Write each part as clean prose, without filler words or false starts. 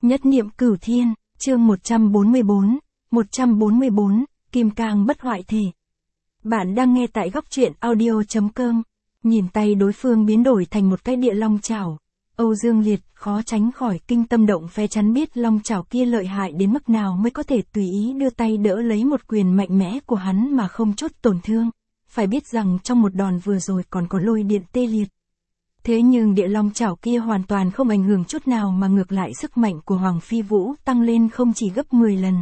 Nhất niệm cửu thiên, chương 144, Kim Cang bất hoại thể. Bạn đang nghe tại góc truyện audio.com. Nhìn tay đối phương biến đổi thành một cái địa long chảo, Âu Dương Liệt khó tránh khỏi kinh tâm động phế, chắn biết long chảo kia lợi hại đến mức nào mới có thể tùy ý đưa tay đỡ lấy một quyền mạnh mẽ của hắn mà không chút tổn thương. Phải biết rằng trong một đòn vừa rồi còn có lôi điện tê liệt. Thế nhưng địa long chảo kia hoàn toàn không ảnh hưởng chút nào mà ngược lại sức mạnh của Hoàng Phi Vũ tăng lên không chỉ gấp 10 lần.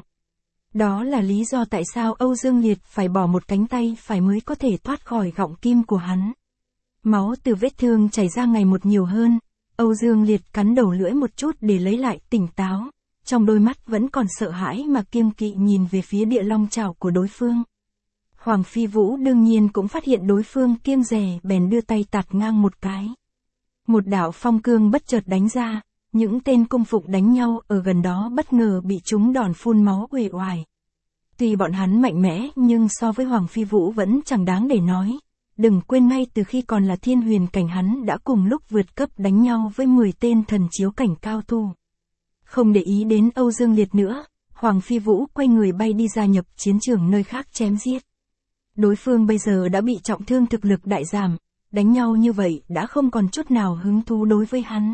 Đó là lý do tại sao Âu Dương Liệt phải bỏ một cánh tay phải mới có thể thoát khỏi gọng kim của hắn. Máu từ vết thương chảy ra ngày một nhiều hơn, Âu Dương Liệt cắn đầu lưỡi một chút để lấy lại tỉnh táo, trong đôi mắt vẫn còn sợ hãi mà kiêng kỵ nhìn về phía địa long chảo của đối phương. Hoàng Phi Vũ đương nhiên cũng phát hiện đối phương kiêng dè, bèn đưa tay tạt ngang một cái. Một đạo phong cương bất chợt đánh ra, những tên cung phụng đánh nhau ở gần đó bất ngờ bị trúng đòn phun máu uể oải. Tuy bọn hắn mạnh mẽ nhưng so với Hoàng Phi Vũ vẫn chẳng đáng để nói. Đừng quên ngay từ khi còn là thiên huyền cảnh hắn đã cùng lúc vượt cấp đánh nhau với 10 tên thần chiếu cảnh cao thủ. Không để ý đến Âu Dương Liệt nữa, Hoàng Phi Vũ quay người bay đi gia nhập chiến trường nơi khác chém giết. Đối phương bây giờ đã bị trọng thương, thực lực đại giảm, đánh nhau như vậy đã không còn chút nào hứng thú đối với hắn.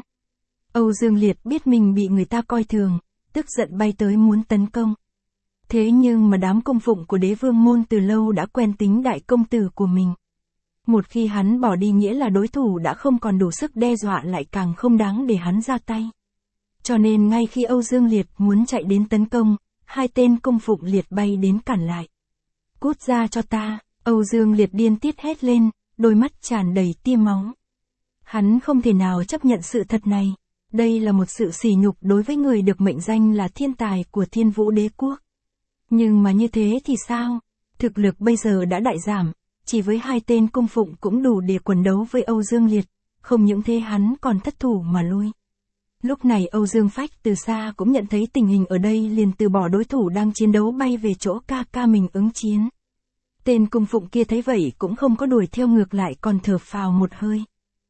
Âu Dương Liệt biết mình bị người ta coi thường, tức giận bay tới muốn tấn công. Thế nhưng mà đám cung phụng của Đế Vương môn từ lâu đã quen tính đại công tử của mình. Một khi hắn bỏ đi nghĩa là đối thủ đã không còn đủ sức đe dọa, lại càng không đáng để hắn ra tay. Cho nên ngay khi Âu Dương Liệt muốn chạy đến tấn công, hai tên cung phụng Liệt bay đến cản lại. Cút ra cho ta, Âu Dương Liệt điên tiết hét lên, đôi mắt tràn đầy tia máu. Hắn không thể nào chấp nhận sự thật này. Đây là một sự sỉ nhục đối với người được mệnh danh là thiên tài của Thiên Vũ Đế Quốc. Nhưng mà như thế thì sao? Thực lực bây giờ đã đại giảm, chỉ với hai tên cung phụng cũng đủ để quần đấu với Âu Dương Liệt, không những thế hắn còn thất thủ mà lui. Lúc này Âu Dương Phách từ xa cũng nhận thấy tình hình ở đây, liền từ bỏ đối thủ đang chiến đấu bay về chỗ ca ca mình ứng chiến. Tên cung phụng kia thấy vậy cũng không có đuổi theo, ngược lại còn thở phào một hơi.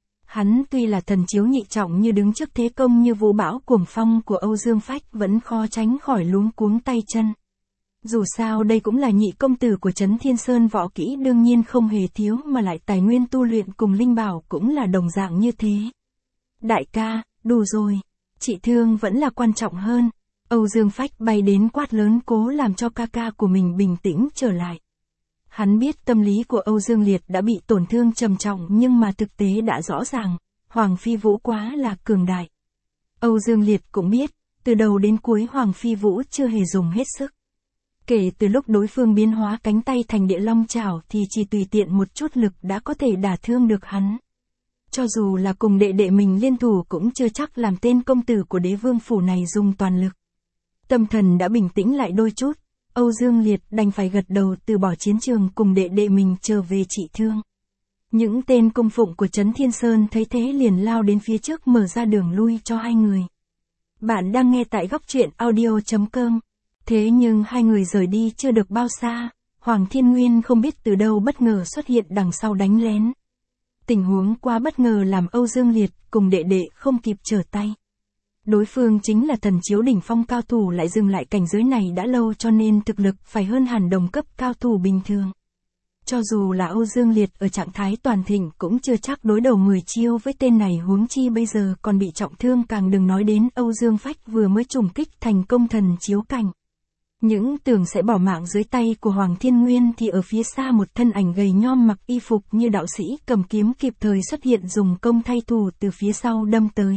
Hắn tuy là thần chiếu nhị trọng nhưng đứng trước thế công như vũ bão cuồng phong của Âu Dương Phách vẫn khó tránh khỏi luống cuống tay chân. Dù sao đây cũng là nhị công tử của Trấn Thiên Sơn, võ kỹ đương nhiên không hề thiếu, mà lại tài nguyên tu luyện cùng linh bảo cũng là đồng dạng như thế. Đại ca, đủ rồi, trị thương vẫn là quan trọng hơn. Âu Dương Phách bay đến quát lớn cố làm cho ca ca của mình bình tĩnh trở lại. Hắn biết tâm lý của Âu Dương Liệt đã bị tổn thương trầm trọng, nhưng mà thực tế đã rõ ràng, Hoàng Phi Vũ quá là cường đại. Âu Dương Liệt cũng biết, từ đầu đến cuối Hoàng Phi Vũ chưa hề dùng hết sức. Kể từ lúc đối phương biến hóa cánh tay thành địa long chảo thì chỉ tùy tiện một chút lực đã có thể đả thương được hắn. Cho dù là cùng đệ đệ mình liên thủ cũng chưa chắc làm tên công tử của Đế Vương phủ này dùng toàn lực. Tâm thần đã bình tĩnh lại đôi chút, Âu Dương Liệt đành phải gật đầu từ bỏ chiến trường cùng đệ đệ mình trở về trị thương. Những tên cung phụng của Trấn Thiên Sơn thấy thế liền lao đến phía trước mở ra đường lui cho hai người. Bạn đang nghe tại góc truyện audio.com. Thế nhưng hai người rời đi chưa được bao xa, Hoàng Thiên Nguyên không biết từ đâu bất ngờ xuất hiện đằng sau đánh lén. Tình huống quá bất ngờ làm Âu Dương Liệt cùng đệ đệ không kịp trở tay. Đối phương chính là thần chiếu đỉnh phong cao thủ, lại dừng lại cảnh giới này đã lâu cho nên thực lực phải hơn hẳn đồng cấp cao thủ bình thường. Cho dù là Âu Dương Liệt ở trạng thái toàn thịnh cũng chưa chắc đối đầu 10 chiêu với tên này, huống chi bây giờ còn bị trọng thương, càng đừng nói đến Âu Dương Phách vừa mới trùng kích thành công thần chiếu cảnh. Những tưởng sẽ bỏ mạng dưới tay của Hoàng Thiên Nguyên thì ở phía xa một thân ảnh gầy nhom mặc y phục như đạo sĩ cầm kiếm kịp thời xuất hiện, dùng công thay thù từ phía sau đâm tới.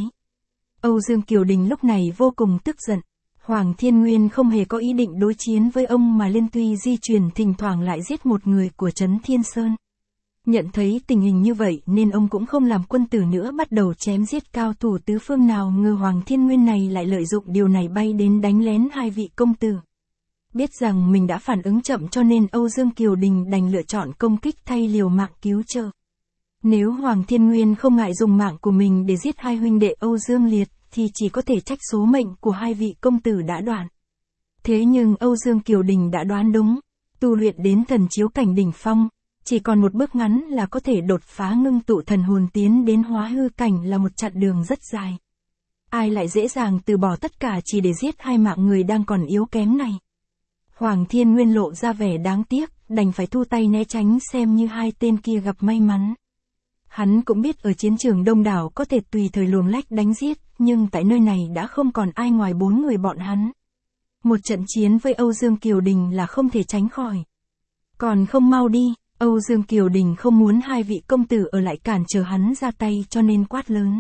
Âu Dương Kiều Đình lúc này vô cùng tức giận. Hoàng Thiên Nguyên không hề có ý định đối chiến với ông mà liên tuy di chuyển thỉnh thoảng lại giết một người của Trấn Thiên Sơn. Nhận thấy tình hình như vậy nên ông cũng không làm quân tử nữa, bắt đầu chém giết cao thủ tứ phương. Nào ngờ Hoàng Thiên Nguyên này lại lợi dụng điều này bay đến đánh lén hai vị công tử. Biết rằng mình đã phản ứng chậm cho nên Âu Dương Kiều Đình đành lựa chọn công kích thay liều mạng cứu trợ. Nếu Hoàng Thiên Nguyên không ngại dùng mạng của mình để giết hai huynh đệ Âu Dương Liệt thì chỉ có thể trách số mệnh của hai vị công tử đã đoạn. Thế nhưng Âu Dương Kiều Đình đã đoán đúng, tu luyện đến thần chiếu cảnh đỉnh phong, chỉ còn một bước ngắn là có thể đột phá ngưng tụ thần hồn tiến đến hóa hư cảnh, là một chặng đường rất dài. ai lại dễ dàng từ bỏ tất cả chỉ để giết hai mạng người đang còn yếu kém này. Hoàng Thiên Nguyên lộ ra vẻ đáng tiếc, đành phải thu tay né tránh xem như hai tên kia gặp may mắn. Hắn cũng biết ở chiến trường đông đảo có thể tùy thời luồn lách đánh giết, nhưng tại nơi này đã không còn ai ngoài 4 người bọn hắn. Một trận chiến với Âu Dương Kiều Đình là không thể tránh khỏi. Còn không mau đi, Âu Dương Kiều Đình không muốn hai vị công tử ở lại cản trở hắn ra tay cho nên quát lớn.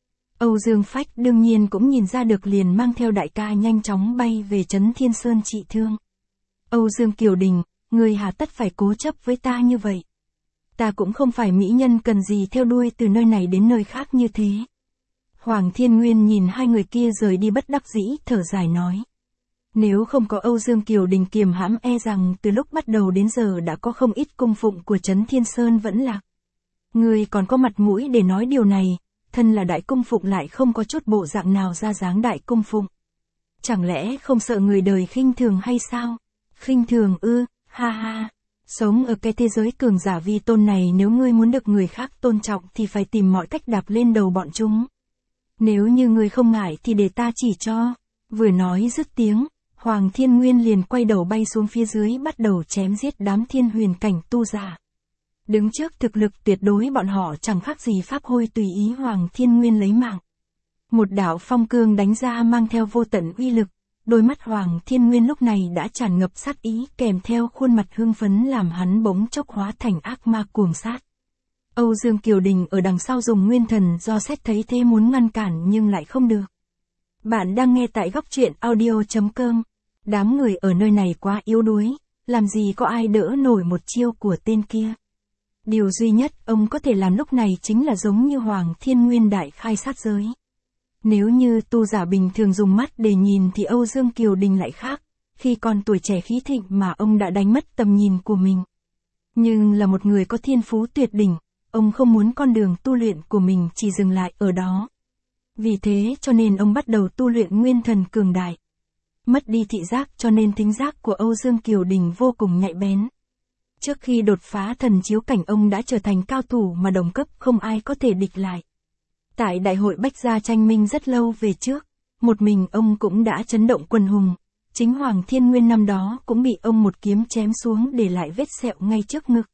Âu Dương Phách đương nhiên cũng nhìn ra được liền mang theo đại ca nhanh chóng bay về Trấn Thiên Sơn trị thương. Âu Dương Kiều Đình, người hà tất phải cố chấp với ta như vậy. Ta cũng không phải mỹ nhân cần gì theo đuôi từ nơi này đến nơi khác như thế. Hoàng Thiên Nguyên nhìn hai người kia rời đi bất đắc dĩ, thở dài nói. Nếu không có Âu Dương Kiều Đình kiềm hãm e rằng từ lúc bắt đầu đến giờ đã có không ít cung phụng của Trấn Thiên Sơn vẫn lạc. Người còn có mặt mũi để nói điều này, thân là đại cung phụng lại không có chút bộ dạng nào ra dáng đại cung phụng. Chẳng lẽ không sợ người đời khinh thường hay sao? Khinh thường ư, ha ha. Sống ở cái thế giới cường giả vi tôn này, nếu ngươi muốn được người khác tôn trọng thì phải tìm mọi cách đạp lên đầu bọn chúng. Nếu như ngươi không ngại thì để ta chỉ cho. Vừa nói dứt tiếng, Hoàng Thiên Nguyên liền quay đầu bay xuống phía dưới bắt đầu chém giết đám thiên huyền cảnh tu giả. Đứng trước thực lực tuyệt đối bọn họ chẳng khác gì pháp hôi tùy ý Hoàng Thiên Nguyên lấy mạng. Một đạo phong cương đánh ra mang theo vô tận uy lực, đôi mắt Hoàng Thiên Nguyên lúc này đã tràn ngập sát ý kèm theo khuôn mặt hưng phấn làm hắn bỗng chốc hóa thành ác ma cuồng sát. Âu Dương Kiều Đình ở đằng sau dùng nguyên thần do xét thấy thế muốn ngăn cản nhưng lại không được. Bạn đang nghe tại góc truyện audio.com. Đám người ở nơi này quá yếu đuối, làm gì có ai đỡ nổi một chiêu của tên kia. Điều duy nhất ông có thể làm lúc này chính là giống như Hoàng Thiên Nguyên đại khai sát giới. Nếu như tu giả bình thường dùng mắt để nhìn thì Âu Dương Kiều Đình lại khác, khi còn tuổi trẻ khí thịnh mà ông đã đánh mất tầm nhìn của mình. Nhưng là một người có thiên phú tuyệt đỉnh, ông không muốn con đường tu luyện của mình chỉ dừng lại ở đó. Vì thế cho nên ông bắt đầu tu luyện nguyên thần cường đại. Mất đi thị giác cho nên thính giác của Âu Dương Kiều Đình vô cùng nhạy bén. Trước khi đột phá thần chiếu cảnh ông đã trở thành cao thủ mà đồng cấp không ai có thể địch lại. Tại đại hội Bách Gia tranh minh rất lâu về trước, một mình ông cũng đã chấn động quần hùng, chính Hoàng Thiên Nguyên năm đó cũng bị ông một kiếm chém xuống để lại vết sẹo ngay trước ngực.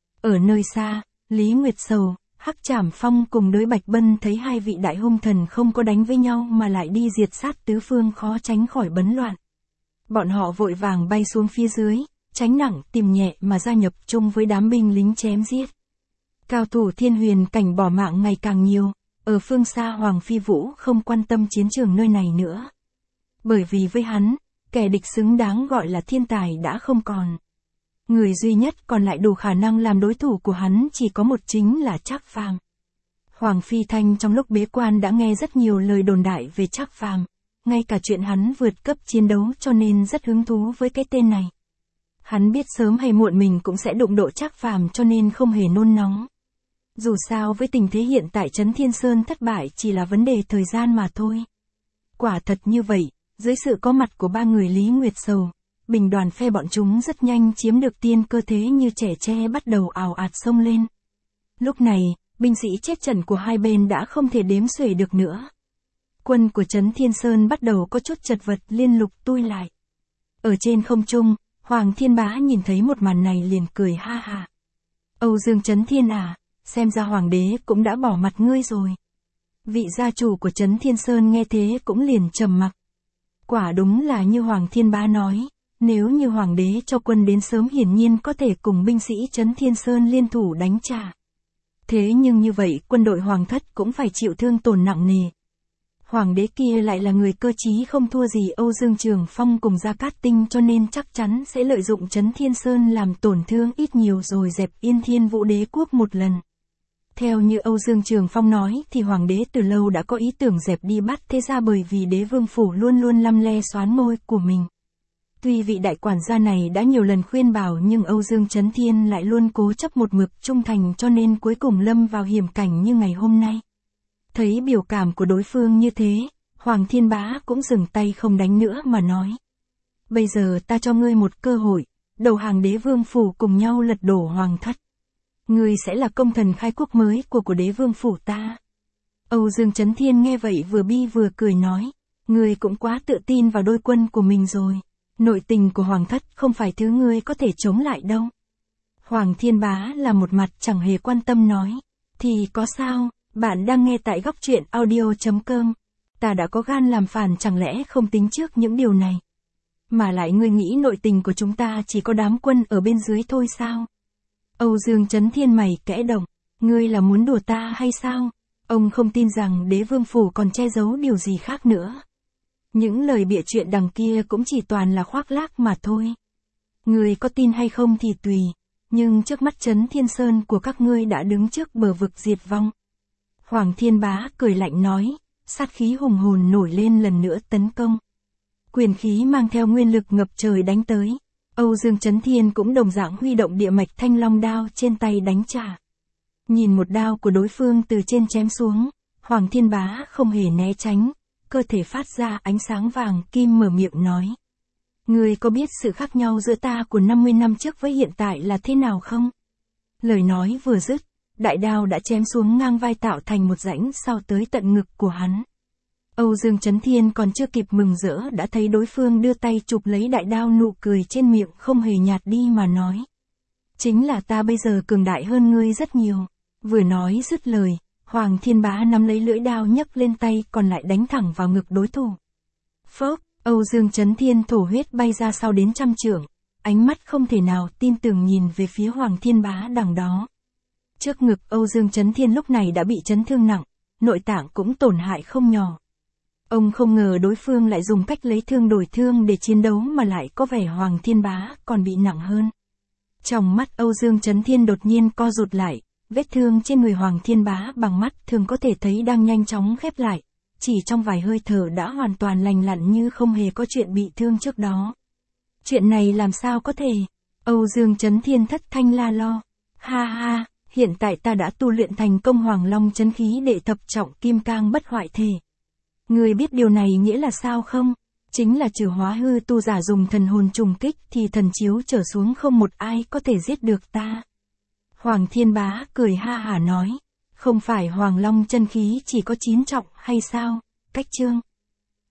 Ở nơi xa, Lý Nguyệt Sầu, Hắc Trảm Phong cùng đối Bạch Bân thấy hai vị đại hung thần không có đánh với nhau mà lại đi diệt sát tứ phương khó tránh khỏi bấn loạn. Bọn họ vội vàng bay xuống phía dưới, tránh nặng tìm nhẹ mà gia nhập chung với đám binh lính chém giết. Cao thủ thiên huyền cảnh bỏ mạng ngày càng nhiều, ở phương xa Hoàng Phi Vũ không quan tâm chiến trường nơi này nữa. Bởi vì với hắn, kẻ địch xứng đáng gọi là thiên tài đã không còn. Người duy nhất còn lại đủ khả năng làm đối thủ của hắn chỉ có một chính là Trác Phàm. Hoàng Phi Thanh trong lúc bế quan đã nghe rất nhiều lời đồn đại về Trác Phàm, ngay cả chuyện hắn vượt cấp chiến đấu cho nên rất hứng thú với cái tên này. Hắn biết sớm hay muộn mình cũng sẽ đụng độ Trác Phàm cho nên không hề nôn nóng. Dù sao với tình thế hiện tại Trấn Thiên Sơn thất bại chỉ là vấn đề thời gian mà thôi. Quả thật như vậy, dưới sự có mặt của ba người Lý Nguyệt Sầu, bình đoàn phe bọn chúng rất nhanh chiếm được tiên cơ thế như trẻ tre bắt đầu ào ạt xông lên. Lúc này, binh sĩ chết trận của hai bên đã không thể đếm xuể được nữa. Quân của Trấn Thiên Sơn bắt đầu có chút chật vật liên lục tui lại. Ở trên không trung, Hoàng Thiên Bá nhìn thấy một màn này liền cười ha ha. Âu Dương Trấn Thiên à, xem ra Hoàng đế cũng đã bỏ mặt ngươi rồi. Vị gia chủ của Trấn Thiên Sơn nghe thế cũng liền trầm mặc. Quả đúng là như Hoàng Thiên Bá nói, nếu như Hoàng đế cho quân đến sớm hiển nhiên có thể cùng binh sĩ Trấn Thiên Sơn liên thủ đánh trả. Thế nhưng như vậy quân đội Hoàng thất cũng phải chịu thương tổn nặng nề. Hoàng đế kia lại là người cơ trí không thua gì Âu Dương Trường Phong cùng Gia Cát Tinh cho nên chắc chắn sẽ lợi dụng Trấn Thiên Sơn làm tổn thương ít nhiều rồi dẹp yên Thiên Vũ đế quốc một lần. Theo như Âu Dương Trường Phong nói thì Hoàng đế từ lâu đã có ý tưởng dẹp đi Bát Thế Gia bởi vì đế vương phủ luôn luôn lăm le xoán môi của mình. Tuy vị đại quản gia này đã nhiều lần khuyên bảo nhưng Âu Dương Trấn Thiên lại luôn cố chấp một mực trung thành cho nên cuối cùng lâm vào hiểm cảnh như ngày hôm nay. Thấy biểu cảm của đối phương như thế, Hoàng Thiên Bá cũng dừng tay không đánh nữa mà nói. Bây giờ ta cho ngươi một cơ hội, đầu hàng đế vương phủ cùng nhau lật đổ Hoàng thất. Ngươi sẽ là công thần khai quốc mới của đế vương phủ ta. Âu Dương Chấn Thiên nghe vậy vừa bi vừa cười nói, ngươi cũng quá tự tin vào đôi quân của mình rồi. Nội tình của Hoàng thất không phải thứ ngươi có thể chống lại đâu. Hoàng Thiên Bá là một mặt chẳng hề quan tâm nói, thì có sao, bạn đang nghe tại góc truyện audio.com. Ta đã có gan làm phản chẳng lẽ không tính trước những điều này. Mà lại ngươi nghĩ nội tình của chúng ta chỉ có đám quân ở bên dưới thôi sao? Âu Dương Chấn Thiên mày kẽ động, ngươi là muốn đùa ta hay sao? Ông không tin rằng đế vương phủ còn che giấu điều gì khác nữa. Những lời bịa chuyện đằng kia cũng chỉ toàn là khoác lác mà thôi. Ngươi có tin hay không thì tùy, nhưng trước mắt Chấn Thiên Sơn của các ngươi đã đứng trước bờ vực diệt vong. Hoàng Thiên Bá cười lạnh nói, sát khí hùng hồn nổi lên lần nữa tấn công. Quyền khí mang theo nguyên lực ngập trời đánh tới. Âu Dương Chấn Thiên cũng đồng dạng huy động địa mạch thanh long đao trên tay đánh trả. Nhìn một đao của đối phương từ trên chém xuống, Hoàng Thiên Bá không hề né tránh, cơ thể phát ra ánh sáng vàng kim mở miệng nói. Ngươi có biết sự khác nhau giữa ta của 50 năm trước với hiện tại là thế nào không? Lời nói vừa dứt, đại đao đã chém xuống ngang vai tạo thành một rãnh sau tới tận ngực của hắn. Âu Dương Chấn Thiên còn chưa kịp mừng rỡ đã thấy đối phương đưa tay chụp lấy đại đao, nụ cười trên miệng không hề nhạt đi mà nói. Chính là ta bây giờ cường đại hơn ngươi rất nhiều. Vừa nói dứt lời, Hoàng Thiên Bá nắm lấy lưỡi đao nhấc lên tay còn lại đánh thẳng vào ngực đối thủ. Phốc, Âu Dương Chấn Thiên thổ huyết bay ra sau đến 100 trượng, ánh mắt không thể nào tin tưởng nhìn về phía Hoàng Thiên Bá đằng đó. Trước ngực Âu Dương Chấn Thiên lúc này đã bị chấn thương nặng, nội tạng cũng tổn hại không nhỏ. Ông không ngờ đối phương lại dùng cách lấy thương đổi thương để chiến đấu mà lại có vẻ Hoàng Thiên Bá còn bị nặng hơn. Trong mắt Âu Dương Chấn Thiên đột nhiên co rụt lại, vết thương trên người Hoàng Thiên Bá bằng mắt thường có thể thấy đang nhanh chóng khép lại, chỉ trong vài hơi thở đã hoàn toàn lành lặn như không hề có chuyện bị thương trước đó. Chuyện này làm sao có thể? Âu Dương Chấn Thiên thất thanh la lo. Ha ha, hiện tại ta đã tu luyện thành công Hoàng Long Chấn Khí đệ thập trọng kim cang bất hoại thể. Ngươi biết điều này nghĩa là sao không? Chính là trừ hóa hư tu giả dùng thần hồn trùng kích thì thần chiếu trở xuống không một ai có thể giết được ta. Hoàng Thiên Bá cười ha hả nói, không phải Hoàng Long chân khí chỉ có 9 trọng hay sao? Cách chương